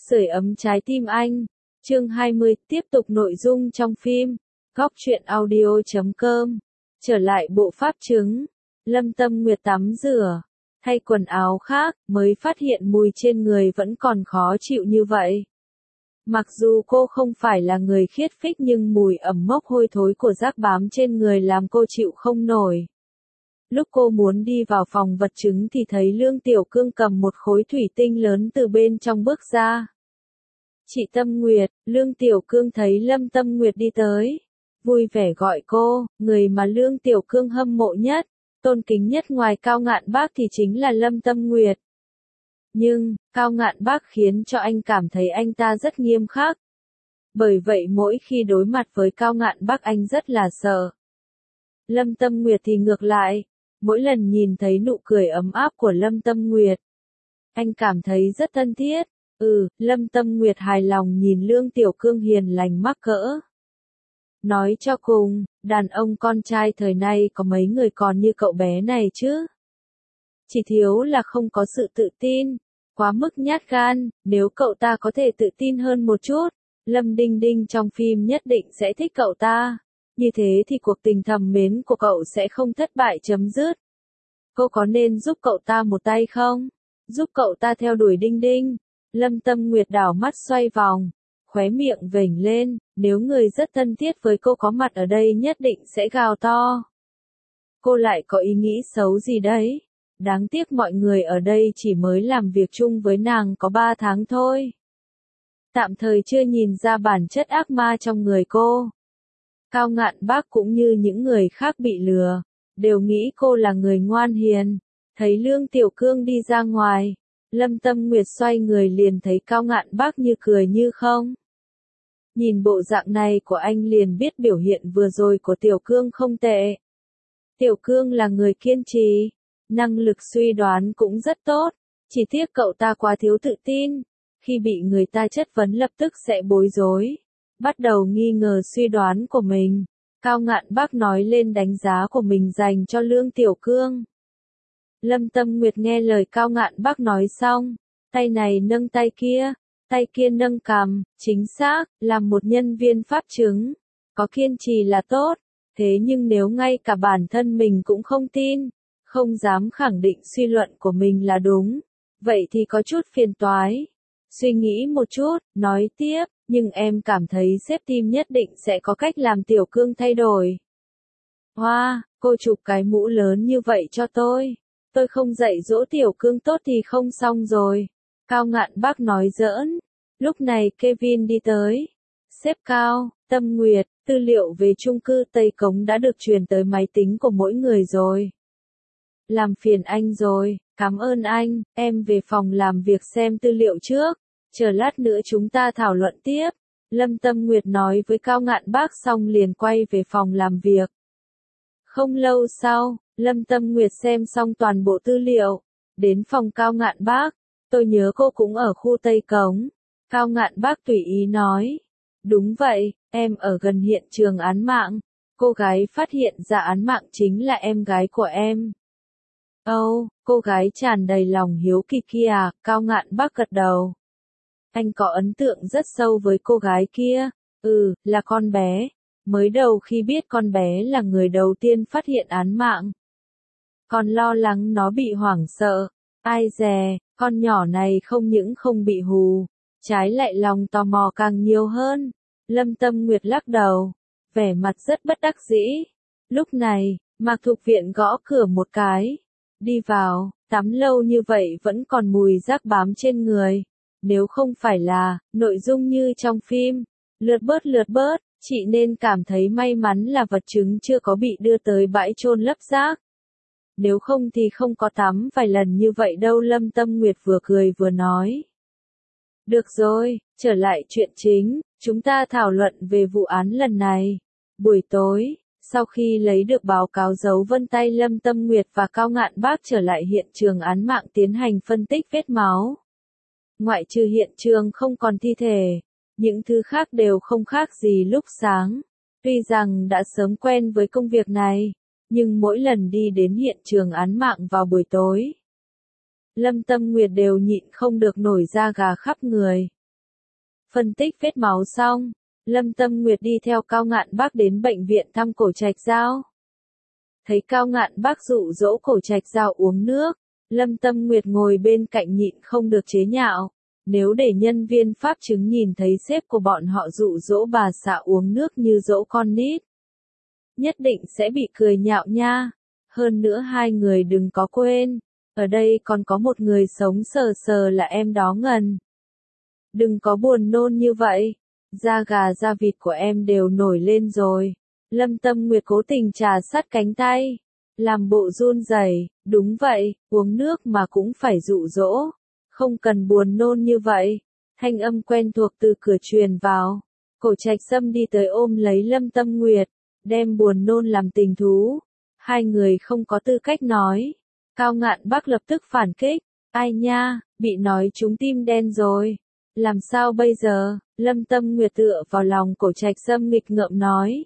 Sưởi ấm trái tim anh. Chương 20, tiếp tục nội dung trong phim. Góc truyện audio.com. Trở lại bộ pháp chứng. Lâm Tâm Nguyệt tắm rửa, thay quần áo khác, mới phát hiện mùi trên người vẫn còn khó chịu như vậy. Mặc dù cô không phải là người khiết phích nhưng mùi ẩm mốc hôi thối của rác bám trên người làm cô chịu không nổi. Lúc cô muốn đi vào phòng vật chứng thì thấy Lương Tiểu Cương cầm một khối thủy tinh lớn từ bên trong bước ra. Chị Tâm Nguyệt, Lương Tiểu Cương thấy Lâm Tâm Nguyệt đi tới, vui vẻ gọi cô, người mà Lương Tiểu Cương hâm mộ nhất, tôn kính nhất ngoài Cao Ngạn Bác thì chính là Lâm Tâm Nguyệt. Nhưng, Cao Ngạn Bác khiến cho anh cảm thấy anh ta rất nghiêm khắc. Bởi vậy mỗi khi đối mặt với Cao Ngạn Bác anh rất là sợ. Lâm Tâm Nguyệt thì ngược lại, mỗi lần nhìn thấy nụ cười ấm áp của Lâm Tâm Nguyệt, anh cảm thấy rất thân thiết. Lâm Tâm Nguyệt hài lòng nhìn Lương Tiểu Cương hiền lành mắc cỡ. Nói cho cùng, đàn ông con trai thời nay có mấy người còn như cậu bé này chứ? Chỉ thiếu là không có sự tự tin, quá mức nhát gan, nếu cậu ta có thể tự tin hơn một chút, Lâm Đinh Đinh trong phim nhất định sẽ thích cậu ta. Như thế thì cuộc tình thầm mến của cậu sẽ không thất bại chấm dứt. Cô có nên giúp cậu ta một tay không? Giúp cậu ta theo đuổi Đinh Đinh. Lâm Tâm Nguyệt đảo mắt xoay vòng, khóe miệng vểnh lên, nếu người rất thân thiết với cô có mặt ở đây nhất định sẽ gào to. Cô lại có ý nghĩ xấu gì đấy? Đáng tiếc mọi người ở đây chỉ mới làm việc chung với nàng có 3 tháng thôi. Tạm thời chưa nhìn ra bản chất ác ma trong người cô. Cao Ngạn Bác cũng như những người khác bị lừa, đều nghĩ cô là người ngoan hiền. Thấy Lương Tiểu Cương đi ra ngoài, Lâm Tâm Nguyệt xoay người liền thấy Cao Ngạn Bác như cười như không. Nhìn bộ dạng này của anh liền biết biểu hiện vừa rồi của Tiểu Cương không tệ. Tiểu Cương là người kiên trì, năng lực suy đoán cũng rất tốt, chỉ tiếc cậu ta quá thiếu tự tin, khi bị người ta chất vấn lập tức sẽ bối rối, bắt đầu nghi ngờ suy đoán của mình. Cao Ngạn Bác nói lên đánh giá của mình dành cho Lương Tiểu Cương. Lâm Tâm Nguyệt nghe lời Cao Ngạn Bác nói xong, tay này nâng tay kia nâng cằm, chính xác, làm một nhân viên pháp chứng, có kiên trì là tốt, thế nhưng nếu ngay cả bản thân mình cũng không tin, không dám khẳng định suy luận của mình là đúng, vậy thì có chút phiền toái. Suy nghĩ một chút, nói tiếp, nhưng em cảm thấy sếp team nhất định sẽ có cách làm Tiểu Cương thay đổi. Hoa, cô chụp cái mũ lớn như vậy cho tôi không dạy dỗ Tiểu Cương tốt thì không xong rồi. Cao Ngạn Bác nói giỡn. Lúc này Kevin đi tới. Sếp Cao, Tâm Nguyệt, tư liệu về chung cư Tây Cống đã được truyền tới máy tính của mỗi người rồi. Làm phiền anh rồi, cảm ơn anh, em về phòng làm việc xem tư liệu trước, chờ lát nữa chúng ta thảo luận tiếp. Lâm Tâm Nguyệt nói với Cao Ngạn Bác xong liền quay về phòng làm việc. Không lâu sau, Lâm Tâm Nguyệt xem xong toàn bộ tư liệu, đến phòng Cao Ngạn Bác, tôi nhớ cô cũng ở khu Tây Cống. Cao Ngạn Bác tùy ý nói, đúng vậy, em ở gần hiện trường án mạng, cô gái phát hiện ra án mạng chính là em gái của em. Cô gái tràn đầy lòng hiếu kỳ kia à? Cao Ngạn Bác gật đầu. Anh có ấn tượng rất sâu với cô gái kia, là con bé. Mới đầu khi biết con bé là người đầu tiên phát hiện án mạng, còn lo lắng nó bị hoảng sợ. Ai dè, con nhỏ này không những không bị hù, trái lại lòng tò mò càng nhiều hơn. Lâm Tâm Nguyệt lắc đầu, vẻ mặt rất bất đắc dĩ. Lúc này, Mạc Thục Viện gõ cửa một cái. Đi vào, tắm lâu như vậy vẫn còn mùi rác bám trên người. Nếu không phải là nội dung như trong phim, lượt bớt, chị nên cảm thấy may mắn là vật chứng chưa có bị đưa tới bãi chôn lấp rác. Nếu không thì không có tắm vài lần như vậy đâu. Lâm Tâm Nguyệt vừa cười vừa nói. Được rồi, trở lại chuyện chính, chúng ta thảo luận về vụ án lần này. Buổi tối, sau khi lấy được báo cáo dấu vân tay, Lâm Tâm Nguyệt và Cao Ngạn Bác trở lại hiện trường án mạng tiến hành phân tích vết máu. Ngoại trừ hiện trường không còn thi thể, những thứ khác đều không khác gì lúc sáng. Tuy rằng đã sớm quen với công việc này, nhưng mỗi lần đi đến hiện trường án mạng vào buổi tối, Lâm Tâm Nguyệt đều nhịn không được nổi da gà khắp người. Phân tích vết máu xong, Lâm Tâm Nguyệt đi theo Cao Ngạn Bác đến bệnh viện thăm Cổ Trạch Giao. Thấy Cao Ngạn Bác dụ dỗ Cổ Trạch Giao uống nước, Lâm Tâm Nguyệt ngồi bên cạnh nhịn không được chế nhạo. Nếu để nhân viên pháp chứng nhìn thấy sếp của bọn họ dụ dỗ bà xã uống nước như dỗ con nít, nhất định sẽ bị cười nhạo nha. Hơn nữa hai người đừng có quên, ở đây còn có một người sống sờ sờ là em đó Ngân. Đừng có buồn nôn như vậy, da gà da vịt của em đều nổi lên rồi. Lâm Tâm Nguyệt cố tình trà sát cánh tay, làm bộ run rẩy. Đúng vậy, uống nước mà cũng phải dụ dỗ, không cần buồn nôn như vậy. Thanh âm quen thuộc từ cửa truyền vào. Cổ Trạch Sâm đi tới ôm lấy Lâm Tâm Nguyệt, đem buồn nôn làm tình thú. Hai người không có tư cách nói. Cao Ngạn Bác lập tức phản kích. Ai nha, bị nói trúng tim đen rồi. Làm sao bây giờ? Lâm Tâm Nguyệt tựa vào lòng Cổ Trạch Sâm nghịch ngợm nói.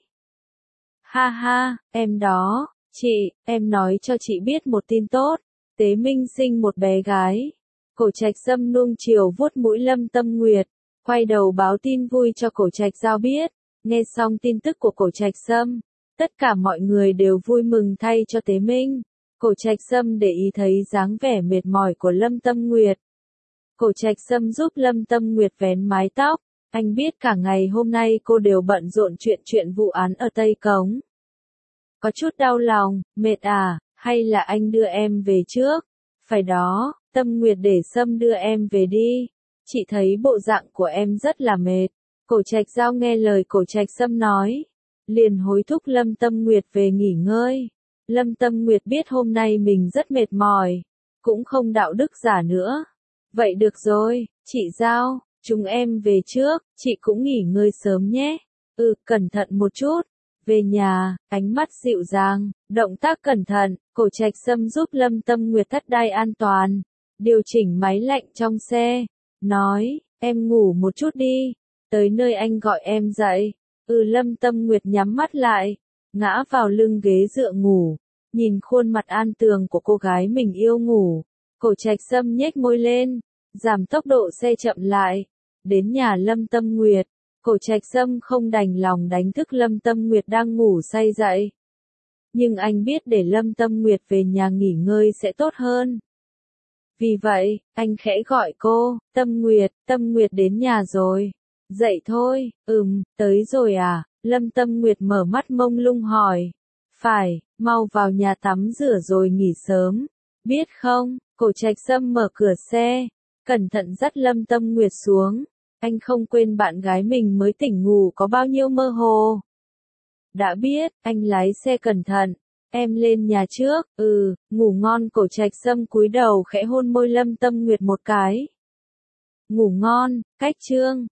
Ha ha, em đó, chị, em nói cho chị biết một tin tốt. Tế Minh sinh một bé gái. Cổ Trạch Sâm nuông chiều vuốt mũi Lâm Tâm Nguyệt, quay đầu báo tin vui cho Cổ Trạch Giao biết. Nghe xong tin tức của Cổ Trạch Sâm, tất cả mọi người đều vui mừng thay cho Tế Minh. Cổ Trạch Sâm để ý thấy dáng vẻ mệt mỏi của Lâm Tâm Nguyệt. Cổ Trạch Sâm giúp Lâm Tâm Nguyệt vén mái tóc. Anh biết cả ngày hôm nay cô đều bận rộn chuyện vụ án ở Tây Cống. Có chút đau lòng, mệt à, hay là anh đưa em về trước? Phải đó, Tâm Nguyệt để Sâm đưa em về đi. Chị thấy bộ dạng của em rất là mệt. Cổ Trạch Giao nghe lời Cổ Trạch Sâm nói, liền hối thúc Lâm Tâm Nguyệt về nghỉ ngơi. Lâm Tâm Nguyệt biết hôm nay mình rất mệt mỏi, cũng không đạo đức giả nữa. Vậy được rồi, chị Giao, chúng em về trước, chị cũng nghỉ ngơi sớm nhé. Cẩn thận một chút. Về nhà, ánh mắt dịu dàng, động tác cẩn thận, Cổ Trạch Sâm giúp Lâm Tâm Nguyệt thắt đai an toàn, điều chỉnh máy lạnh trong xe, nói, em ngủ một chút đi, tới nơi anh gọi em dậy. Lâm Tâm Nguyệt nhắm mắt lại, ngã vào lưng ghế dựa ngủ, nhìn khuôn mặt an tường của cô gái mình yêu ngủ. Cổ Trạch Sâm nhếch môi lên, giảm tốc độ xe chậm lại, đến nhà Lâm Tâm Nguyệt. Cổ Trạch Sâm không đành lòng đánh thức Lâm Tâm Nguyệt đang ngủ say dậy. Nhưng anh biết để Lâm Tâm Nguyệt về nhà nghỉ ngơi sẽ tốt hơn. Vì vậy, anh khẽ gọi cô, Tâm Nguyệt đến nhà rồi. Dậy thôi, tới rồi à? Lâm Tâm Nguyệt mở mắt mông lung hỏi. Phải, mau vào nhà tắm rửa rồi nghỉ sớm. Biết không? Cổ Trạch Sâm mở cửa xe, cẩn thận dắt Lâm Tâm Nguyệt xuống. Anh không quên bạn gái mình mới tỉnh ngủ có bao nhiêu mơ hồ. Đã biết, anh lái xe cẩn thận. Em lên nhà trước. Ngủ ngon. Cổ Trạch Sâm cúi đầu khẽ hôn môi Lâm Tâm Nguyệt một cái. Ngủ ngon, cách chương.